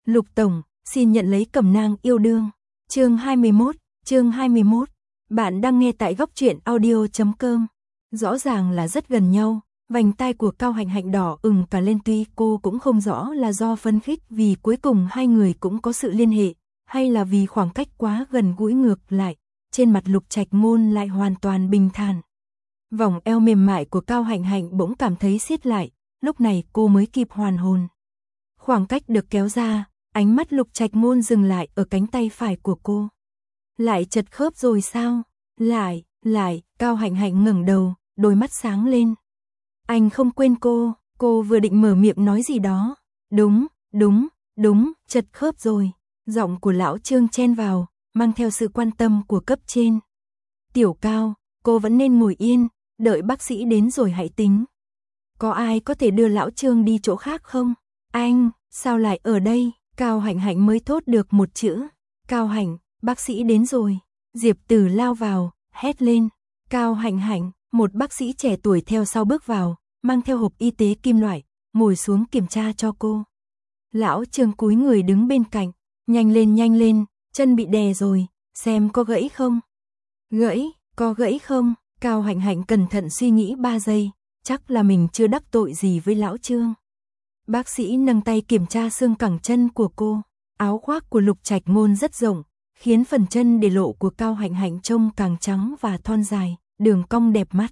Lục Tổng, xin nhận lấy cẩm nang yêu đương. Chương 21. Bạn đang nghe tại góc truyện audio.com. Rõ ràng là rất gần nhau, vành tai của Cao Hạnh Hạnh đỏ ửng cả lên, tuy cô cũng không rõ là do phấn khích vì cuối cùng hai người cũng có sự liên hệ, hay là vì khoảng cách quá gần gũi. Ngược lại, trên mặt Lục Trạch Ngôn lại hoàn toàn bình thản. Vòng eo mềm mại của Cao Hạnh Hạnh bỗng cảm thấy siết lại, lúc này cô mới kịp hoàn hồn. Khoảng cách được kéo ra, ánh mắt Lục Trạch Ngôn dừng lại ở cánh tay phải của cô. Lại chật khớp rồi sao? Lại, Cao Hạnh Hạnh ngẩng đầu, đôi mắt sáng lên. Anh không quên cô vừa định mở miệng nói gì đó. Đúng, chật khớp rồi. Giọng của lão Trương chen vào, mang theo sự quan tâm của cấp trên. Tiểu Cao, cô vẫn nên ngồi yên, đợi bác sĩ đến rồi hãy tính. Có ai có thể đưa lão Trương đi chỗ khác không? Anh, sao lại ở đây? Cao Hạnh Hạnh mới thốt được một chữ. Cao Hạnh, bác sĩ đến rồi. Diệp Tử lao vào, hét lên. Cao Hạnh Hạnh, một bác sĩ trẻ tuổi theo sau bước vào, mang theo hộp y tế kim loại, ngồi xuống kiểm tra cho cô. Lão Trương cúi người đứng bên cạnh. Nhanh lên, chân bị đè rồi, xem có gãy không? Có gãy không? Cao Hạnh Hạnh cẩn thận suy nghĩ 3 giây, chắc là mình chưa đắc tội gì với lão Trương. Bác sĩ nâng tay kiểm tra xương cẳng chân của cô. Áo khoác của Lục Trạch Ngôn rất rộng, khiến phần chân để lộ của Cao Hạnh Hạnh trông càng trắng và thon dài, đường cong đẹp mắt.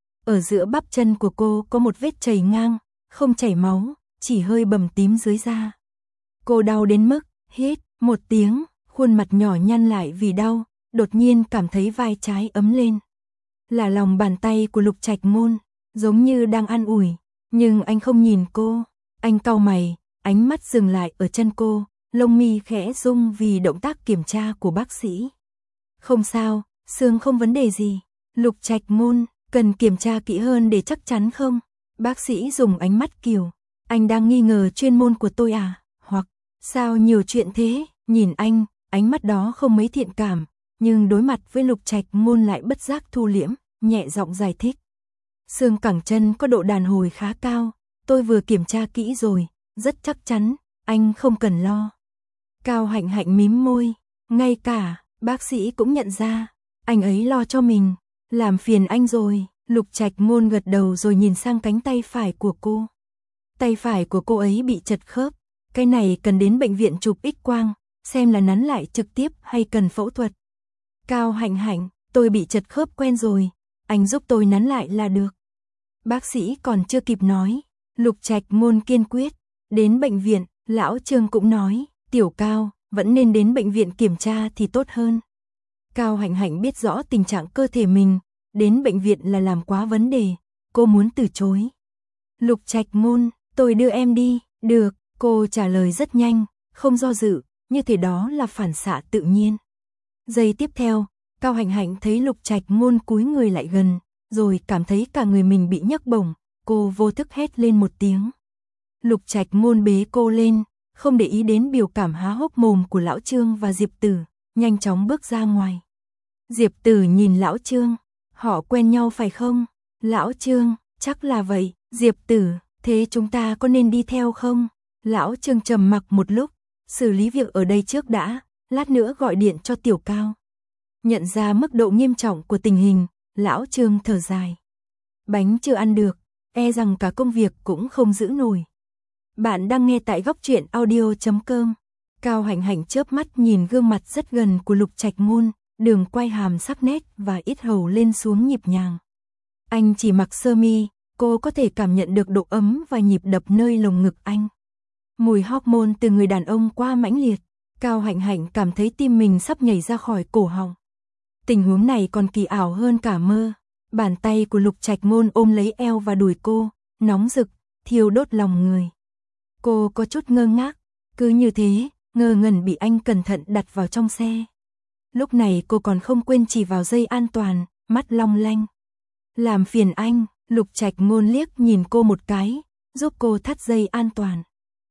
Ở giữa bắp chân của cô có một vết chảy ngang, không chảy máu, chỉ hơi bầm tím dưới da. Cô đau đến mức hít một tiếng, khuôn mặt nhỏ nhăn lại vì đau, đột nhiên cảm thấy vai trái ấm lên. Là lòng bàn tay của Lục Trạch Ngôn, giống như đang an ủi, nhưng anh không nhìn cô. Anh cau mày, ánh mắt dừng lại ở chân cô, lông mi khẽ rung vì động tác kiểm tra của bác sĩ. Không sao, xương không vấn đề gì. Lục Trạch Ngôn, cần kiểm tra kỹ hơn để chắc chắn không? Bác sĩ dùng ánh mắt kiều. Anh đang nghi ngờ chuyên môn của tôi à? Hoặc, sao nhiều chuyện thế? Nhìn anh, ánh mắt đó không mấy thiện cảm, nhưng đối mặt với Lục Trạch Ngôn lại bất giác thu liễm, nhẹ giọng giải thích. Xương cẳng chân có độ đàn hồi khá cao, tôi vừa kiểm tra kỹ rồi, rất chắc chắn, anh không cần lo. Cao Hạnh Hạnh mím môi, ngay cả bác sĩ cũng nhận ra, anh ấy lo cho mình, làm phiền anh rồi. Lục Trạch Ngôn gật đầu rồi nhìn sang cánh tay phải của cô. Tay phải của cô ấy bị chật khớp, cái này cần đến bệnh viện chụp X-quang, xem là nắn lại trực tiếp hay cần phẫu thuật. Cao Hạnh Hạnh, tôi bị chật khớp quen rồi, anh giúp tôi nắn lại là được. Bác sĩ còn chưa kịp nói, Lục Trạch Ngôn kiên quyết. Đến bệnh viện, lão Trương cũng nói, Tiểu Cao, vẫn nên đến bệnh viện kiểm tra thì tốt hơn. Cao Hạnh Hạnh biết rõ tình trạng cơ thể mình, đến bệnh viện là làm quá vấn đề, cô muốn từ chối. Lục Trạch Ngôn, tôi đưa em đi. Được, cô trả lời rất nhanh, không do dự, như thế đó là phản xạ tự nhiên. Giây tiếp theo, Cao Hạnh Hạnh thấy Lục Trạch Ngôn cúi người lại gần, rồi cảm thấy cả người mình bị nhấc bổng, cô vô thức hét lên một tiếng. Lục Trạch Ngôn bế cô lên, không để ý đến biểu cảm há hốc mồm của lão Trương và Diệp Tử, nhanh chóng bước ra ngoài. Diệp Tử nhìn lão Trương, họ quen nhau phải không? Lão Trương, chắc là vậy. Diệp Tử, thế chúng ta có nên đi theo không? Lão Trương trầm mặc một lúc, xử lý việc ở đây trước đã, lát nữa gọi điện cho Tiểu Cao. Nhận ra mức độ nghiêm trọng của tình hình, lão Trương thở dài. Bánh chưa ăn được, e rằng cả công việc cũng không giữ nổi. Bạn đang nghe tại góc truyện audio.com. Cao Hạnh Hạnh chớp mắt nhìn gương mặt rất gần của Lục Trạch Ngôn, đường quay hàm sắc nét và yết hầu lên xuống nhịp nhàng. Anh chỉ mặc sơ mi, cô có thể cảm nhận được độ ấm và nhịp đập nơi lồng ngực anh. Mùi hormone từ người đàn ông quá mãnh liệt, Cao Hạnh Hạnh cảm thấy tim mình sắp nhảy ra khỏi cổ họng. Tình huống này còn kỳ ảo hơn cả mơ. Bàn tay của Lục Trạch Ngôn ôm lấy eo và đùi cô, nóng rực, thiêu đốt lòng người. Cô có chút ngơ ngác, cứ như thế, ngơ ngẩn bị anh cẩn thận đặt vào trong xe. Lúc này cô còn không quên chỉ vào dây an toàn, mắt long lanh. Làm phiền anh. Lục Trạch Ngôn liếc nhìn cô một cái, giúp cô thắt dây an toàn.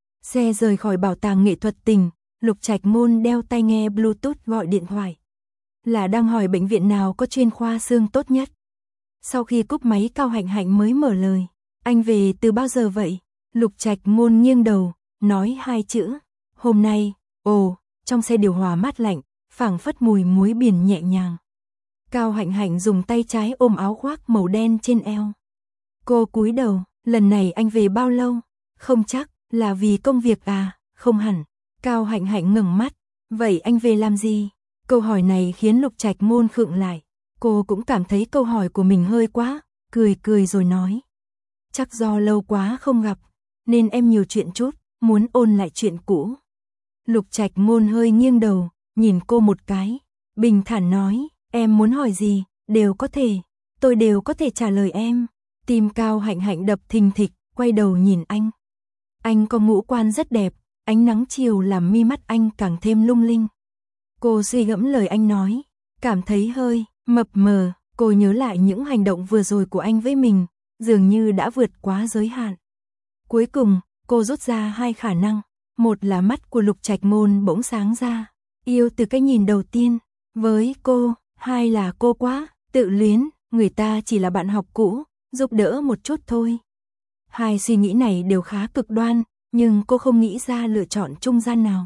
Xe rời khỏi bảo tàng nghệ thuật tỉnh, Lục Trạch Ngôn đeo tai nghe Bluetooth gọi điện thoại. Là đang hỏi bệnh viện nào có chuyên khoa xương tốt nhất. Sau khi cúp máy Cao Hạnh Hạnh mới mở lời. Anh về từ bao giờ vậy? Lục Trạch Ngôn nghiêng đầu, nói 2 chữ. Hôm nay, trong xe điều hòa mát lạnh, phảng phất mùi muối biển nhẹ nhàng. Cao Hạnh Hạnh dùng tay trái ôm áo khoác màu đen trên eo. Cô cúi đầu, lần này anh về bao lâu? Không chắc, là vì công việc à? Không hẳn. Cao Hạnh Hạnh ngẩng mắt, vậy anh về làm gì? Câu hỏi này khiến Lục Trạch Môn khựng lại. Cô cũng cảm thấy câu hỏi của mình hơi quá, cười rồi nói. Chắc do lâu quá không gặp, nên em nhiều chuyện chút, muốn ôn lại chuyện cũ. Lục Trạch Môn hơi nghiêng đầu, nhìn cô một cái, bình thản nói, em muốn hỏi gì, đều có thể, tôi đều có thể trả lời em. Tim Cao Hạnh Hạnh đập thình thịch, quay đầu nhìn anh. Anh có ngũ quan rất đẹp, ánh nắng chiều làm mi mắt anh càng thêm lung linh. Cô suy gẫm lời anh nói, cảm thấy hơi mập mờ, cô nhớ lại những hành động vừa rồi của anh với mình, dường như đã vượt quá giới hạn. Cuối cùng, cô rút ra hai khả năng, một là mắt của Lục Trạch Môn bỗng sáng ra, yêu từ cái nhìn đầu tiên với cô, hai là cô quá tự luyến, người ta chỉ là bạn học cũ, giúp đỡ một chút thôi. Hai suy nghĩ này đều khá cực đoan, nhưng cô không nghĩ ra lựa chọn trung gian nào.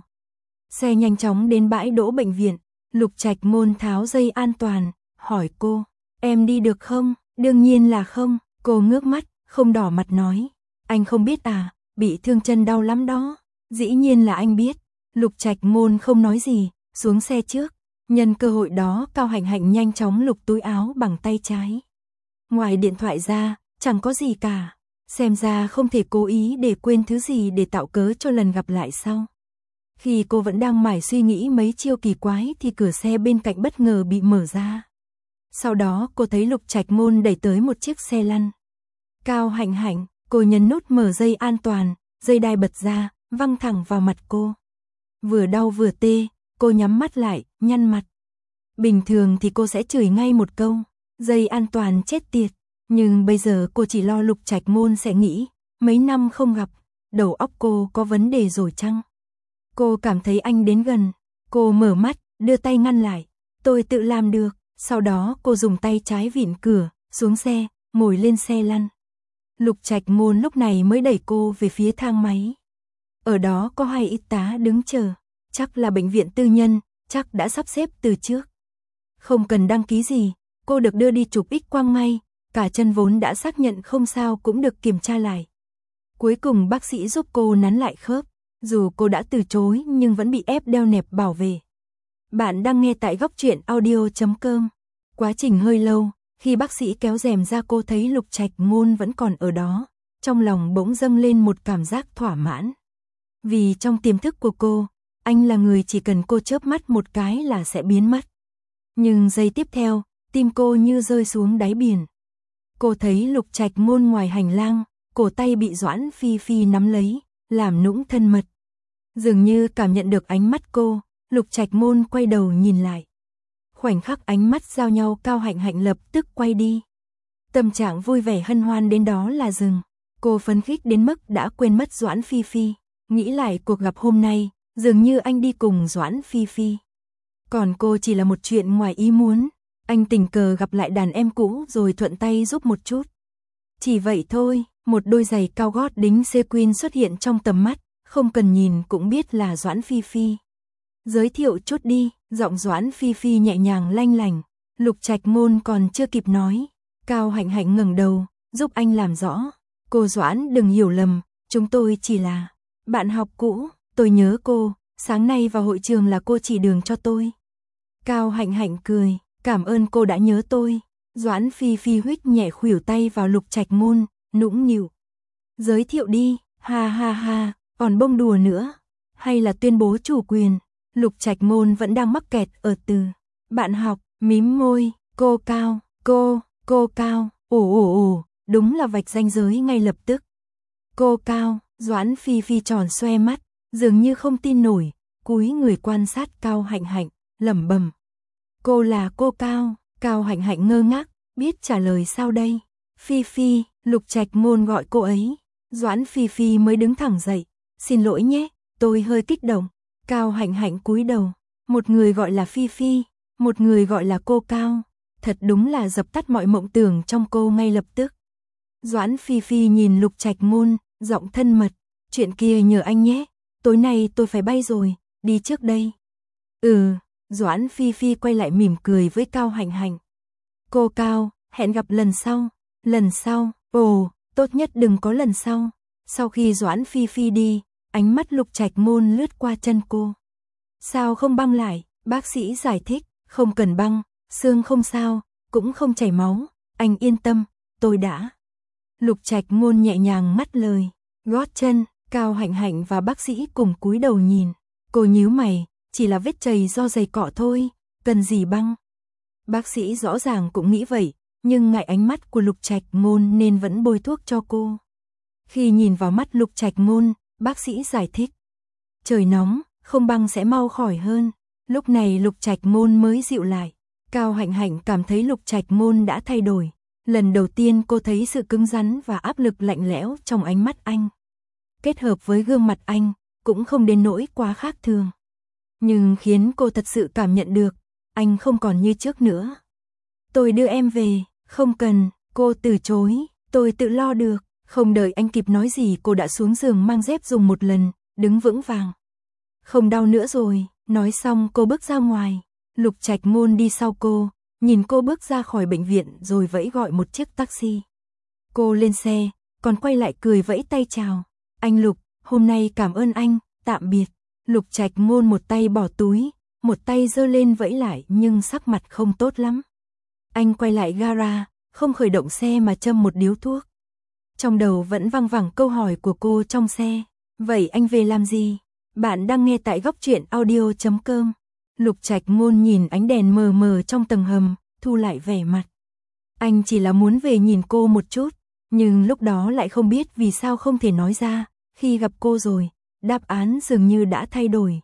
Xe nhanh chóng đến bãi đỗ bệnh viện, Lục Trạch Môn tháo dây an toàn, hỏi cô, em đi được không? Đương nhiên là không, cô ngước mắt, không đỏ mặt nói, anh không biết à, bị thương chân đau lắm đó. Dĩ nhiên là anh biết. Lục Trạch Môn không nói gì, xuống xe trước. Nhân cơ hội đó Cao Hạnh Hạnh nhanh chóng lục túi áo bằng tay trái. Ngoài điện thoại ra, chẳng có gì cả. Xem ra không thể cố ý để quên thứ gì để tạo cớ cho lần gặp lại sau. Khi cô vẫn đang mải suy nghĩ mấy chiêu kỳ quái thì cửa xe bên cạnh bất ngờ bị mở ra. Sau đó cô thấy Lục Trạch Môn đẩy tới một chiếc xe lăn. Cao Hạnh Hạnh, cô nhấn nút mở dây an toàn, dây đai bật ra, văng thẳng vào mặt cô. Vừa đau vừa tê, cô nhắm mắt lại, nhăn mặt. Bình thường thì cô sẽ chửi ngay một câu, dây an toàn chết tiệt. Nhưng bây giờ cô chỉ lo Lục Trạch Môn sẽ nghĩ, mấy năm không gặp, đầu óc cô có vấn đề rồi chăng? Cô cảm thấy anh đến gần, cô mở mắt, đưa tay ngăn lại, tôi tự làm được. Sau đó cô dùng tay trái vịn cửa, xuống xe, ngồi lên xe lăn. Lục Trạch Môn lúc này mới đẩy cô về phía thang máy. Ở đó có hai y tá đứng chờ, chắc là bệnh viện tư nhân, chắc đã sắp xếp từ trước. Không cần đăng ký gì, cô được đưa đi chụp X-quang ngay, cả chân vốn đã xác nhận không sao cũng được kiểm tra lại. Cuối cùng bác sĩ giúp cô nắn lại khớp, dù cô đã từ chối nhưng vẫn bị ép đeo nẹp bảo vệ. Bạn đang nghe tại Góc Truyện Audio.com. Quá trình hơi lâu, khi bác sĩ kéo rèm ra cô thấy Lục Trạch Môn vẫn còn ở đó, trong lòng bỗng dâng lên một cảm giác thỏa mãn. Vì trong tiềm thức của cô, anh là người chỉ cần cô chớp mắt một cái là sẽ biến mất. Nhưng giây tiếp theo, tim cô như rơi xuống đáy biển. Cô thấy Lục Trạch Môn ngoài hành lang, cổ tay bị Doãn Phi Phi nắm lấy, làm nũng thân mật. Dường như cảm nhận được ánh mắt cô, Lục Trạch Môn quay đầu nhìn lại. Khoảnh khắc ánh mắt giao nhau Cao Hạnh Hạnh lập tức quay đi. Tâm trạng vui vẻ hân hoan đến đó là dừng. Cô phấn khích đến mức đã quên mất Doãn Phi Phi. Nghĩ lại cuộc gặp hôm nay, dường như anh đi cùng Doãn Phi Phi. Còn cô chỉ là một chuyện ngoài ý muốn. Anh tình cờ gặp lại đàn em cũ rồi thuận tay giúp một chút. Chỉ vậy thôi, một đôi giày cao gót đính sequin xuất hiện trong tầm mắt, không cần nhìn cũng biết là Doãn Phi Phi. Giới thiệu chút đi, giọng Doãn Phi Phi nhẹ nhàng lanh lành. Lục Trạch Môn còn chưa kịp nói, Cao Hạnh Hạnh ngẩng đầu, giúp anh làm rõ. Cô Doãn đừng hiểu lầm, chúng tôi chỉ là bạn học cũ, tôi nhớ cô, sáng nay vào hội trường là cô chỉ đường cho tôi. Cao Hạnh Hạnh cười, cảm ơn cô đã nhớ tôi. Doãn Phi Phi huých nhẹ khuỷu tay vào Lục Trạch Môn, nũng nịu. Giới thiệu đi, ha ha ha, còn bông đùa nữa, hay là tuyên bố chủ quyền. Lục Trạch Môn vẫn đang mắc kẹt ở từ bạn học, mím môi, cô Cao, cô Cao, ồ, đúng là vạch ranh giới ngay lập tức. Cô Cao, Doãn Phi Phi tròn xoe mắt, dường như không tin nổi, cúi người quan sát Cao Hạnh Hạnh, lẩm bẩm. Cô là cô Cao, Cao Hạnh Hạnh ngơ ngác, biết trả lời sao đây. Phi Phi, Lục Trạch Môn gọi cô ấy. Doãn Phi Phi mới đứng thẳng dậy, xin lỗi nhé, tôi hơi kích động. Cao Hạnh Hạnh cúi đầu, một người gọi là Phi Phi, một người gọi là cô Cao, thật đúng là dập tắt mọi mộng tưởng trong cô ngay lập tức. Doãn Phi Phi nhìn Lục Trạch Môn, giọng thân mật, chuyện kia nhờ anh nhé, tối nay tôi phải bay rồi, đi trước đây. Doãn Phi Phi quay lại mỉm cười với Cao Hạnh Hạnh. Cô Cao, hẹn gặp lần sau, tốt nhất đừng có lần sau. Sau khi Doãn Phi Phi đi, ánh mắt Lục Trạch Môn lướt qua chân cô. Sao không băng lại, bác sĩ giải thích, không cần băng, xương không sao, cũng không chảy máu, anh yên tâm, tôi đã. Lục Trạch Môn nhẹ nhàng ngắt lời, gót chân, Cao Hạnh Hạnh và bác sĩ cùng cúi đầu nhìn. Cô nhíu mày, chỉ là vết chày do giày cọ thôi, cần gì băng. Bác sĩ rõ ràng cũng nghĩ vậy, nhưng ngại ánh mắt của Lục Trạch Môn nên vẫn bôi thuốc cho cô. Khi nhìn vào mắt Lục Trạch Môn, bác sĩ giải thích. Trời nóng, không băng sẽ mau khỏi hơn. Lúc này Lục Trạch Môn mới dịu lại. Cao Hạnh Hạnh cảm thấy Lục Trạch Môn đã thay đổi. Lần đầu tiên cô thấy sự cứng rắn và áp lực lạnh lẽo trong ánh mắt anh. Kết hợp với gương mặt anh, cũng không đến nỗi quá khác thường. Nhưng khiến cô thật sự cảm nhận được, anh không còn như trước nữa. Tôi đưa em về, không cần, cô từ chối, tôi tự lo được. Không đợi anh kịp nói gì cô đã xuống giường mang dép dùng một lần, đứng vững vàng. Không đau nữa rồi, nói xong cô bước ra ngoài. Lục Trạch Môn đi sau cô, nhìn cô bước ra khỏi bệnh viện rồi vẫy gọi một chiếc taxi. Cô lên xe, còn quay lại cười vẫy tay chào. Anh Lục, hôm nay cảm ơn anh, tạm biệt. Lục Trạch Môn một tay bỏ túi, một tay giơ lên vẫy lại nhưng sắc mặt không tốt lắm. Anh quay lại gara, không khởi động xe mà châm một điếu thuốc. Trong đầu vẫn văng vẳng câu hỏi của cô trong xe. Vậy anh về làm gì? Bạn đang nghe tại góc truyện audio.com. Lục Trạch Môn nhìn ánh đèn mờ mờ trong tầng hầm, thu lại vẻ mặt. Anh chỉ là muốn về nhìn cô một chút, nhưng lúc đó lại không biết vì sao không thể nói ra. Khi gặp cô rồi, đáp án dường như đã thay đổi.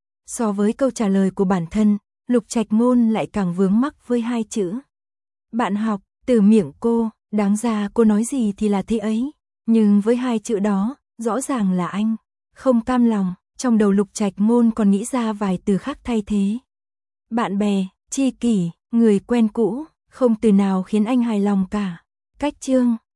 So với câu trả lời của bản thân, Lục Trạch Môn lại càng vướng mắc với hai chữ. Bạn học, từ miệng cô, đáng ra cô nói gì thì là thế ấy. Nhưng với hai chữ đó, rõ ràng là anh. Không cam lòng, trong đầu Lục Trạch Môn còn nghĩ ra vài từ khác thay thế. Bạn bè, tri kỷ, người quen cũ, không từ nào khiến anh hài lòng cả. Cách chương